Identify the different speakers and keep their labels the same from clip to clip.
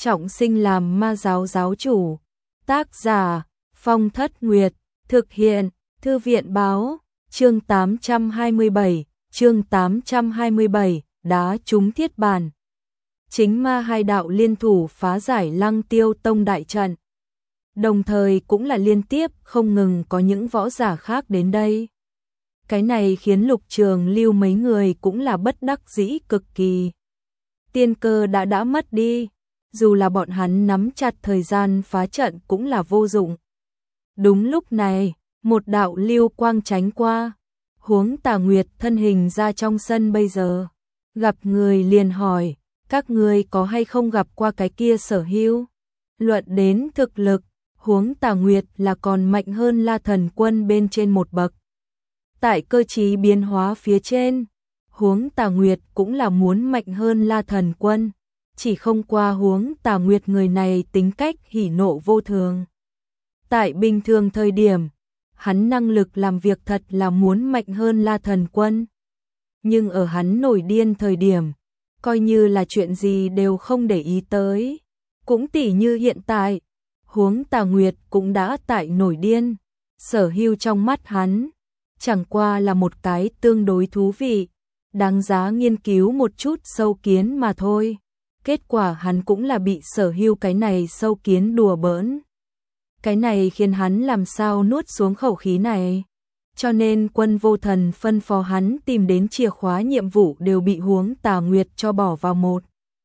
Speaker 1: trọng sinh làm ma giáo giáo chủ. Tác giả Phong Thất Nguyệt, thực hiện Thư viện Báo. Chương 827, đá trúng thiết bàn. Chính ma hai đạo liên thủ phá giải Lăng Tiêu Tông đại trận. Đồng thời cũng là liên tiếp không ngừng có những võ giả khác đến đây. Cái này khiến Lục Trường Lưu mấy người cũng là bất đắc dĩ cực kỳ. Tiên cơ đã mất đi, dù là bọn hắn nắm chặt thời gian phá trận cũng là vô dụng. Đúng lúc này, một đạo lưu quang tránh qua, Huống Tà Nguyệt thân hình ra trong sân bây giờ, gặp người liền hỏi, các ngươi có hay không gặp qua cái kia Sở Hưu? Luận đến thực lực, Huống Tà Nguyệt là còn mạnh hơn La Thần Quân bên trên một bậc. Tại cơ trí biến hóa phía trên, Huống Tà Nguyệt cũng là muốn mạnh hơn La Thần Quân, chỉ không qua Huống Tà Nguyệt người này tính cách hỉ nộ vô thường. Tại bình thường thời điểm, hắn năng lực làm việc thật là muốn mạnh hơn La Thần Quân. Nhưng ở hắn nổi điên thời điểm, coi như là chuyện gì đều không để ý tới. Cũng tỉ như hiện tại, Huống Tà Nguyệt cũng đã tại nổi điên. Sở Hưu trong mắt hắn, chẳng qua là một cái tương đối thú vị, đáng giá nghiên cứu một chút sâu kiến mà thôi. Kết quả hắn cũng là bị Sở Hưu cái này sâu kiến đùa bỡn. Cái này khiến hắn làm sao nuốt xuống khẩu khí này. Cho nên Quân Vô Thần phân phó hắn tìm đến chìa khóa nhiệm vụ đều bị Huống Tà Nguyệt cho bỏ vào một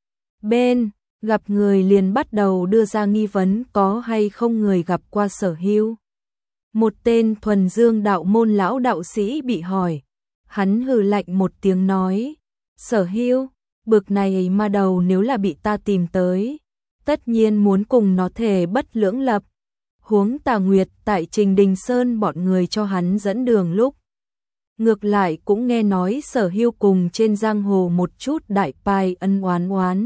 Speaker 1: bên. Gặp người liền bắt đầu đưa ra nghi vấn có hay không người gặp qua Sở Hưu. Một tên thuần dương đạo môn lão đạo sĩ bị hỏi. Hắn hừ lạnh một tiếng nói, Sở Hưu, bực này ma đầu nếu là bị ta tìm tới, tất nhiên muốn cùng nó thề bất lưỡng lập. Huống Tà Nguyệt tại Trình Đình Sơn bọn người cho hắn dẫn đường lúc, ngược lại cũng nghe nói Sở Hưu cùng trên giang hồ một chút đại pai ân oán.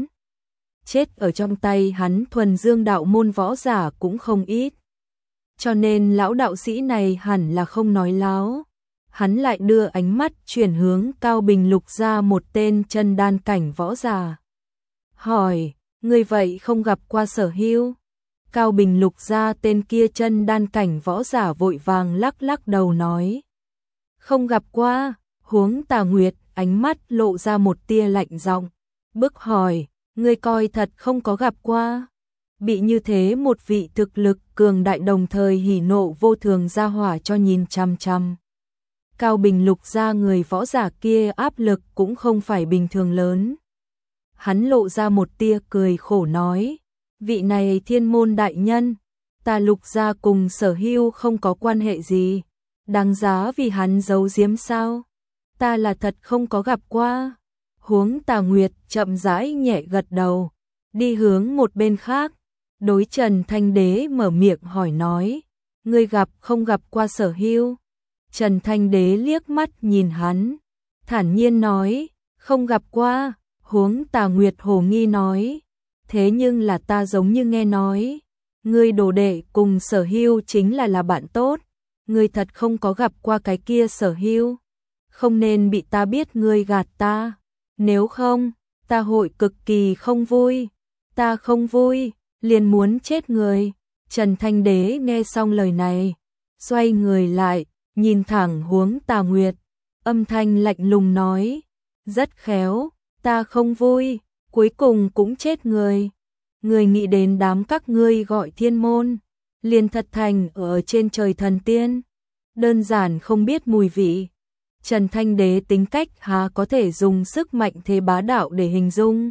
Speaker 1: Chết ở trong tay hắn thuần dương đạo môn võ giả cũng không ít. Cho nên lão đạo sĩ này hẳn là không nói láo. Hắn lại đưa ánh mắt chuyển hướng Cao Bình Lục ra một tên chân đan cảnh võ giả. Hỏi, người vậy không gặp qua Sở Hưu? Cao Bình Lục ra tên kia chân đan cảnh võ giả vội vàng lắc đầu nói. Không gặp qua. Huống Tà Nguyệt ánh mắt lộ ra một tia lạnh giọng, bức hỏi, ngươi coi thật không có gặp qua? Bị như thế một vị thực lực cường đại đồng thời hỉ nộ vô thường ra hỏa cho nhìn chằm chằm. Cao Bình Lục ra người võ giả kia áp lực cũng không phải bình thường lớn. Hắn lộ ra một tia cười khổ nói, vị này thiên môn đại nhân, ta Lục ra cùng Sở Hưu không có quan hệ gì, đáng giá vì hắn giấu giếm sao? Ta là thật không có gặp qua. Huống Tà Nguyệt chậm rãi nhẹ gật đầu, đi hướng một bên khác, đối Trần Thanh Đế mở miệng hỏi nói, ngươi gặp không gặp qua Sở Hưu? Trần Thanh Đế liếc mắt nhìn hắn, thản nhiên nói, không gặp qua. Huống Tà Nguyệt hồ nghi nói, thế nhưng là ta giống như nghe nói, ngươi đồ đệ cùng Sở Hưu chính là bạn tốt, ngươi thật không có gặp qua cái kia Sở Hưu, không nên bị ta biết ngươi gạt ta, nếu không, ta hội cực kỳ không vui, ta không vui, liền muốn chết người. Trần Thanh Đế nghe xong lời này, xoay người lại, nhìn thẳng Huống Tà Nguyệt, âm thanh lạnh lùng nói, rất khéo, ta không vui, cuối cùng cũng chết người. Người nghĩ đến đám các ngươi gọi thiên môn, liền thật thành ở trên trời thần tiên, đơn giản không biết mùi vị. Trần Thanh Đế tính cách há có thể dùng sức mạnh thế bá đạo để hình dung.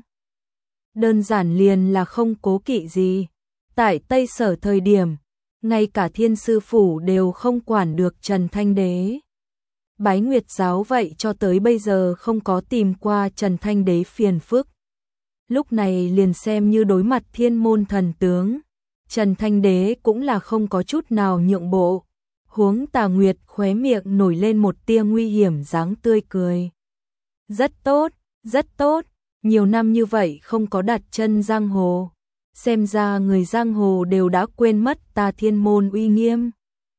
Speaker 1: Đơn giản liền là không cố kỵ gì. Tại Tây Sở thời điểm, ngay cả Thiên Sư Phủ đều không quản được Trần Thanh Đế. Bái Nguyệt giáo vậy cho tới bây giờ không có tìm qua Trần Thanh Đế phiền phức. Lúc này liền xem như đối mặt thiên môn thần tướng, Trần Thanh Đế cũng là không có chút nào nhượng bộ. Huống Tà Nguyệt khóe miệng nổi lên một tia nguy hiểm dáng tươi cười. Rất tốt, rất tốt, nhiều năm như vậy không có đặt chân giang hồ. Xem ra người giang hồ đều đã quên mất ta thiên môn uy nghiêm.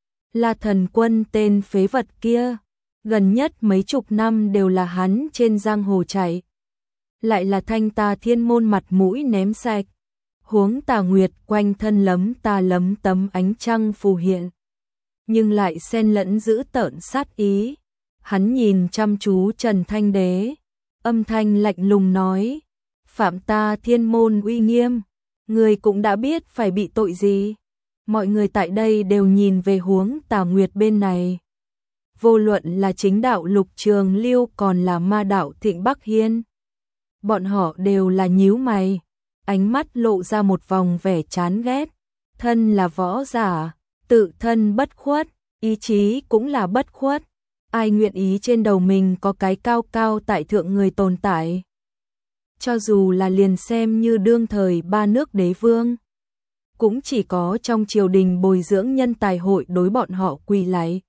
Speaker 1: La Thần Quân tên phế vật kia, gần nhất mấy chục năm đều là hắn trên giang hồ chạy. Lại là thanh ta thiên môn mặt mũi ném sạch. Huống Tà Nguyệt quanh thân lấm ta lấm tấm ánh trăng phù hiện, nhưng lại xen lẫn dữ tợn sát ý. Hắn nhìn chăm chú Trần Thanh Đế, âm thanh lạnh lùng nói: "Phạm ta Thiên môn uy nghiêm, người cũng đã biết phải bị tội gì." Mọi người tại đây đều nhìn về Huống Tà Nguyệt bên này. Vô luận là chính đạo Lục Trường Lưu còn là ma đạo Thịnh Bắc Hiên, bọn họ đều là nhíu mày, ánh mắt lộ ra một vòng vẻ chán ghét. Thân là võ giả, tự thân bất khuất, ý chí cũng là bất khuất. Ai nguyện ý trên đầu mình có cái cao cao tại thượng người tồn tại? Cho dù là liền xem như đương thời ba nước đế vương, cũng chỉ có trong triều đình bồi dưỡng nhân tài hội đối bọn họ quỳ lạy.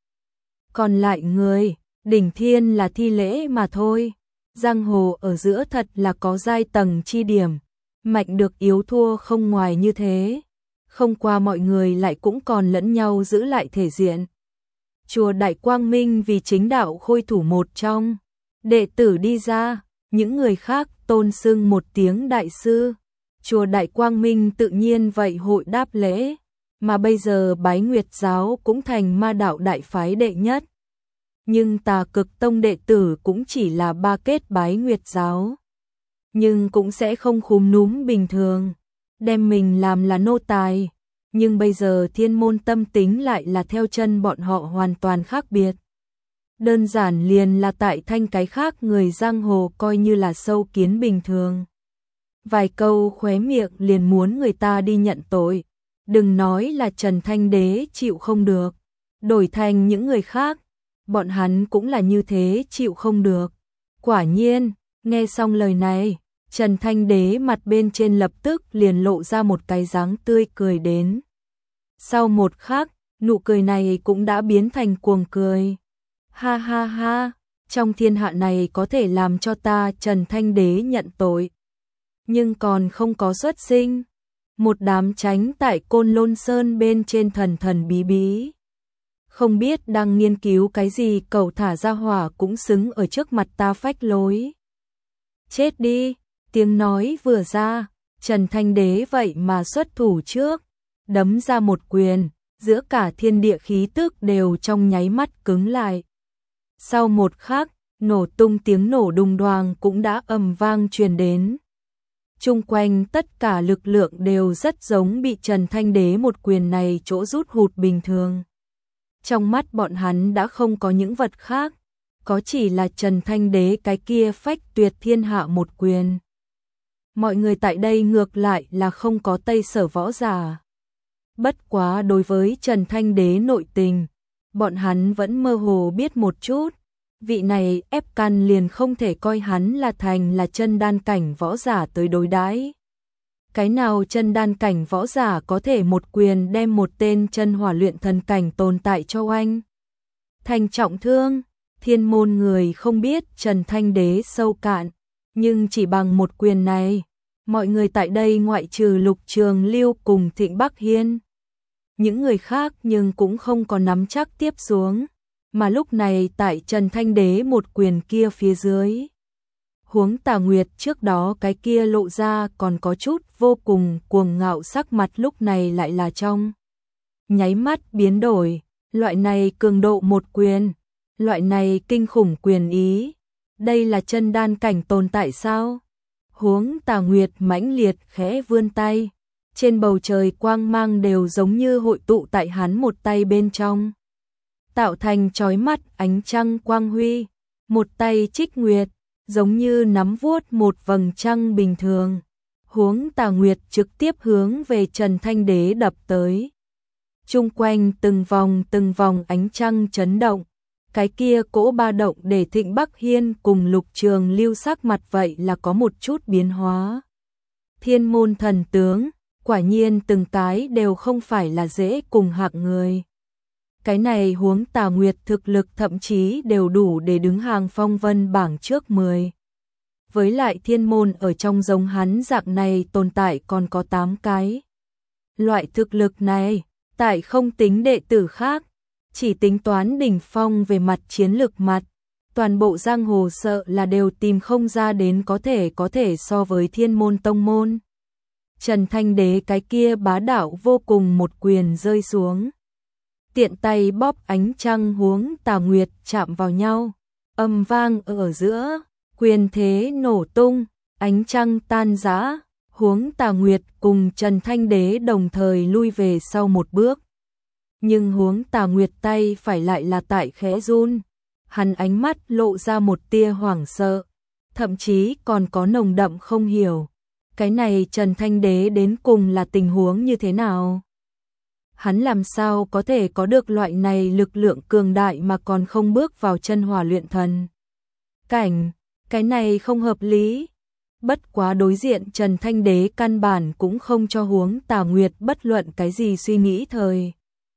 Speaker 1: Còn lại người, đỉnh thiên là thi lễ mà thôi. Giang hồ ở giữa thật là có giai tầng chi điểm, mạnh được yếu thua không ngoài như thế. Không qua mọi người lại cũng còn lẫn nhau giữ lại thể diện. Chùa Đại Quang Minh vì chính đạo khôi thủ một trong đệ tử đi ra, những người khác tôn xưng một tiếng đại sư. Chùa Đại Quang Minh tự nhiên vậy hội đáp lễ, mà bây giờ Bái Nguyệt giáo cũng thành ma đạo đại phái đệ nhất. Nhưng Tà Cực Tông đệ tử cũng chỉ là ba kết Bái Nguyệt giáo, nhưng cũng sẽ không khúm núm bình thường, đem mình làm là nô tài. Nhưng bây giờ Thiên môn tâm tính lại là theo chân bọn họ hoàn toàn khác biệt. Đơn giản liền là tại thanh cái khác người giang hồ coi như là sâu kiến bình thường. Vài câu khóe miệng liền muốn người ta đi nhận tội. Đừng nói là Trần Thanh Đế chịu không được, đổi thành những người khác, bọn hắn cũng là như thế chịu không được. Quả nhiên, nghe xong lời này, Trần Thanh Đế mặt bên trên lập tức liền lộ ra một cái dáng tươi cười đến. Sau một khắc, nụ cười này cũng đã biến thành cuồng cười. Ha ha ha, trong thiên hạ này có thể làm cho ta Trần Thanh Đế nhận tội, nhưng còn không có xuất sinh. Một đám tránh tại Côn Lôn Sơn bên trên thần thần bí bí, không biết đang nghiên cứu cái gì, cẩu thả ra hỏa cũng xứng ở trước mặt ta phách lối. Chết đi, tiếng nói vừa ra, Trần Thanh Đế vậy mà xuất thủ trước, đấm ra một quyền, giữa cả thiên địa khí tức đều trong nháy mắt cứng lại. Sau một khắc, nổ tung tiếng nổ đùng đoàng cũng đã ầm vang truyền đến. Chung quanh tất cả lực lượng đều rất giống bị Trần Thanh Đế một quyền này chỗ rút hụt bình thường. Trong mắt bọn hắn đã không có những vật khác, có chỉ là Trần Thanh Đế cái kia phách tuyệt thiên hạ một quyền. Mọi người tại đây ngược lại là không có Tây Sở võ giả. Bất quá đối với Trần Thanh Đế nội tình, bọn hắn vẫn mơ hồ biết một chút. Vị này ép căn liền không thể coi hắn là thành là chân đan cảnh võ giả tới đối đãi. Cái nào chân đan cảnh võ giả có thể một quyền đem một tên chân hỏa luyện thần cảnh tồn tại cho oanh thành trọng thương? Thiên môn người không biết Trần Thanh Đế sâu cạn, nhưng chỉ bằng một quyền này, mọi người tại đây ngoại trừ Lục Trường Lưu cùng Thịnh Bắc Hiên, những người khác nhưng cũng không có nắm chắc tiếp xuống. Mà lúc này tại Trần Thanh Đế một quyền kia phía dưới, Huống Tà Nguyệt trước đó cái kia lộ ra còn có chút vô cùng cuồng ngạo sắc mặt lúc này lại là trong nháy mắt biến đổi. Loại này cường độ một quyền, loại này kinh khủng quyền ý, đây là chân đan cảnh tồn tại sao? Huống Tà Nguyệt mãnh liệt khẽ vươn tay, trên bầu trời quang mang đều giống như hội tụ tại hắn một tay bên trong, tạo thành chói mắt ánh trăng quang huy. Một tay Trích Nguyệt giống như nắm vuốt một vầng trăng bình thường. Huống Tà Nguyệt trực tiếp hướng về Trần Thanh Đế đập tới. Chung quanh từng vòng ánh trăng chấn động. Cái kia cỗ ba động để Thịnh Bắc Hiên cùng Lục Trường Lưu sắc mặt vậy là có một chút biến hóa. Thiên môn thần tướng, quả nhiên từng cái đều không phải là dễ cùng hạng người. Cái này Huống Tà Nguyệt thực lực thậm chí đều đủ để đứng hàng phong vân bảng trước 10. Với lại thiên môn ở trong giống hắn dạng này tồn tại còn có 8 cái. Loại thực lực này, tại không tính đệ tử khác, chỉ tính toán đỉnh phong về mặt chiến lực mặt, toàn bộ giang hồ sợ là đều tìm không ra đến có thể so với thiên môn tông môn. Trần Thanh Đế cái kia bá đạo vô cùng một quyền rơi xuống. Tiện tay bóp ánh trăng huống Tà Nguyệt chạm vào nhau, âm vang ở giữa, quyền thế nổ tung, ánh trăng tan rã, huống Tà Nguyệt cùng Trần Thanh Đế đồng thời lui về sau một bước. Nhưng huống Tà Nguyệt tay phải lại là tại khẽ run, hắn ánh mắt lộ ra một tia hoảng sợ, thậm chí còn có nồng đậm không hiểu. Cái này Trần Thanh Đế đến cùng là tình huống như thế nào? Hắn làm sao có thể có được loại này lực lượng cường đại mà còn không bước vào chân hỏa luyện thần cảnh, cái này không hợp lý. Bất quá đối diện Trần Thanh Đế căn bản cũng không cho huống Tà Nguyệt bất luận cái gì suy nghĩ thời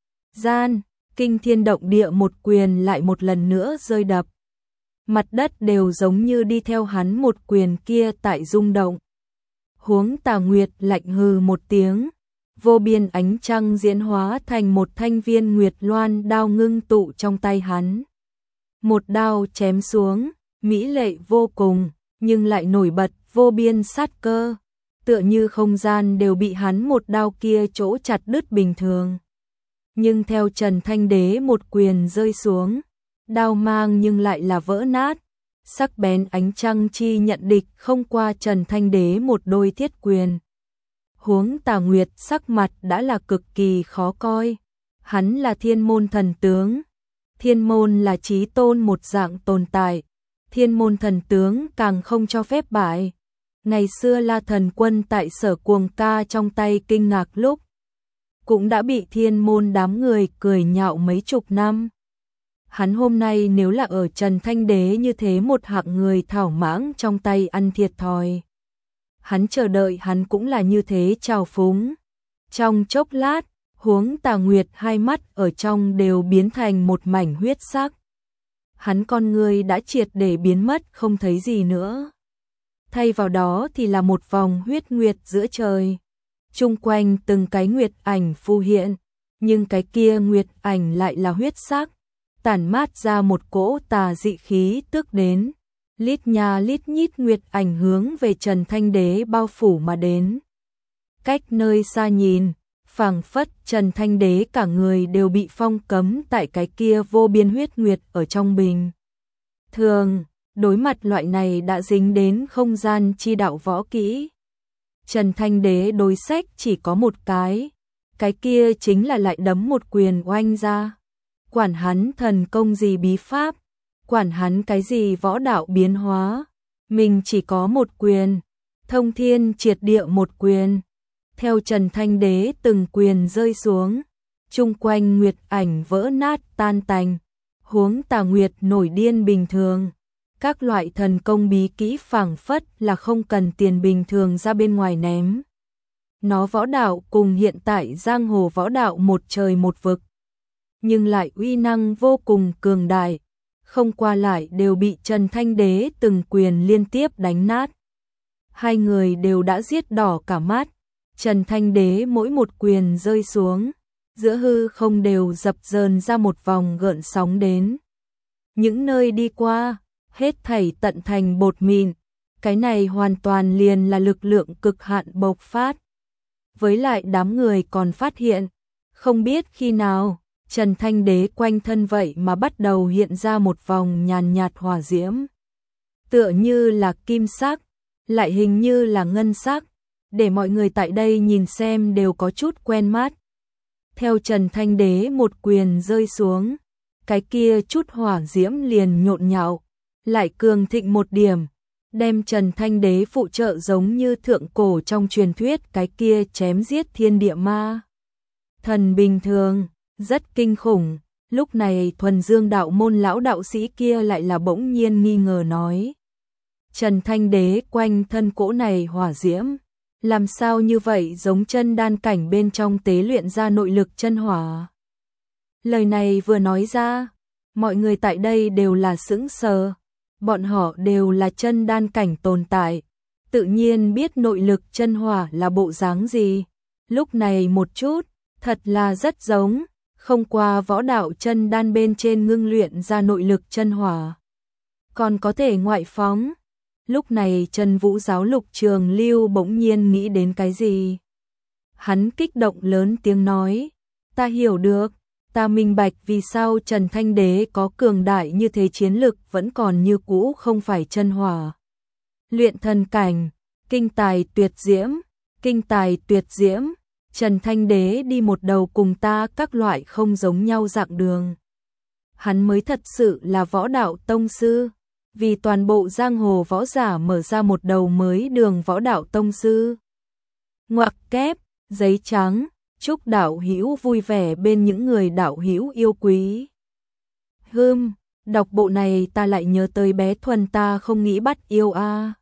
Speaker 1: gian, kinh thiên động địa một quyền lại một lần nữa rơi đập. Mặt đất đều giống như đi theo hắn một quyền kia tại rung động. Huống Tà Nguyệt lạnh hừ một tiếng, vô biên ánh trăng diễn hóa thành một thanh viên nguyệt loan đao ngưng tụ trong tay hắn. Một đao chém xuống, mỹ lệ vô cùng, nhưng lại nổi bật vô biên sát cơ, tựa như không gian đều bị hắn một đao kia chỗ chặt đứt bình thường. Nhưng theo Trần Thanh Đế một quyền rơi xuống, đao mang nhưng lại là vỡ nát, sắc bén ánh trăng chi nhận địch không qua Trần Thanh Đế một đôi thiết quyền. Huống Tà Nguyệt sắc mặt đã là cực kỳ khó coi, hắn là thiên môn thần tướng, thiên môn là chí tôn một dạng tồn tại, thiên môn thần tướng càng không cho phép bại. Ngày xưa La Thần Quân tại Sở Cuồng Ca trong tay kinh ngạc lúc, cũng đã bị thiên môn đám người cười nhạo mấy chục năm. Hắn hôm nay nếu là ở Trần Thanh Đế như thế một hạng người thảo mãng trong tay ăn thiệt thòi. Hắn chờ đợi hắn cũng là như thế trào phúng. Trong chốc lát, huống Tà Nguyệt hai mắt ở trong đều biến thành một mảnh huyết sắc. Hắn con người đã triệt để biến mất không thấy gì nữa. Thay vào đó thì là một vòng huyết nguyệt giữa trời. Chung quanh từng cái nguyệt ảnh phù hiện, nhưng cái kia nguyệt ảnh lại là huyết sắc, tản mát ra một cỗ tà dị khí tức đến. Lít nha lít nhít nguyệt ảnh hướng về Trần Thanh Đế bao phủ mà đến. Cách nơi xa nhìn, phảng phất Trần Thanh Đế cả người đều bị phong cấm tại cái kia vô biên huyết nguyệt ở trong bình. Thường, đối mặt loại này đã dính đến không gian chi đạo võ kỹ. Trần Thanh Đế đối sách chỉ có một cái kia chính là lại đấm một quyền oanh ra. Quản hắn thần công gì bí pháp, quản hắn cái gì võ đạo biến hóa, mình chỉ có một quyền, thông thiên triệt địa một quyền. Theo Trần Thanh Đế từng quyền rơi xuống, chung quanh nguyệt ảnh vỡ nát tan tành, huống Tà Nguyệt nổi điên bình thường. Các loại thần công bí kỹ phảng phất là không cần tiền bình thường ra bên ngoài ném. Nó võ đạo cùng hiện tại giang hồ võ đạo một trời một vực, nhưng lại uy năng vô cùng cường đại, không qua lại đều bị Trần Thanh Đế từng quyền liên tiếp đánh nát. Hai người đều đã giết đỏ cả mắt, Trần Thanh Đế mỗi một quyền rơi xuống, giữa hư không đều dập dờn ra một vòng gợn sóng đến. Những nơi đi qua, hết thảy tận thành bột mịn, cái này hoàn toàn liền là lực lượng cực hạn bộc phát. Với lại đám người còn phát hiện, không biết khi nào, Trần Thanh Đế quanh thân vậy mà bắt đầu hiện ra một vòng nhàn nhạt hỏa diễm. Tựa như là kim sắc, lại hình như là ngân sắc, để mọi người tại đây nhìn xem đều có chút quen mắt. Theo Trần Thanh Đế một quyền rơi xuống, cái kia chút hỏa diễm liền nhộn nhạo, lại cường thịnh một điểm, đem Trần Thanh Đế phụ trợ giống như thượng cổ trong truyền thuyết cái kia chém giết thiên địa ma thần bình thường, rất kinh khủng. Lúc này thuần dương đạo môn lão đạo sĩ kia lại là bỗng nhiên nghi ngờ nói. Trần Thanh Đế quanh thân cỗ này hỏa diễm, làm sao như vậy giống chân đan cảnh bên trong tế luyện ra nội lực chân hỏa. Lời này vừa nói ra, mọi người tại đây đều là sững sờ, bọn họ đều là chân đan cảnh tồn tại, tự nhiên biết nội lực chân hỏa là bộ dáng gì. Lúc này một chút, thật là rất giống, không qua võ đạo chân đan bên trên ngưng luyện ra nội lực chân hỏa, còn có thể ngoại phóng. Lúc này Chân Vũ giáo Lục Trường Lưu bỗng nhiên nghĩ đến cái gì? Hắn kích động lớn tiếng nói, ta hiểu được, ta minh bạch vì sao Trần Thanh Đế có cường đại như thế, chiến lực vẫn còn như cũ, không phải chân hỏa luyện thần cảnh, kinh tài tuyệt diễm, Trần Thanh Đế đi một đầu cùng ta các loại không giống nhau dạng đường. Hắn mới thật sự là võ đạo tông sư, vì toàn bộ giang hồ võ giả mở ra một đầu mới đường võ đạo tông sư. Ngoặc kép, giấy trắng, chúc đạo hữu vui vẻ bên những người đạo hữu yêu quý. Đọc bộ này ta lại nhớ tới bé Thuần, ta không nghĩ bắt yêu a.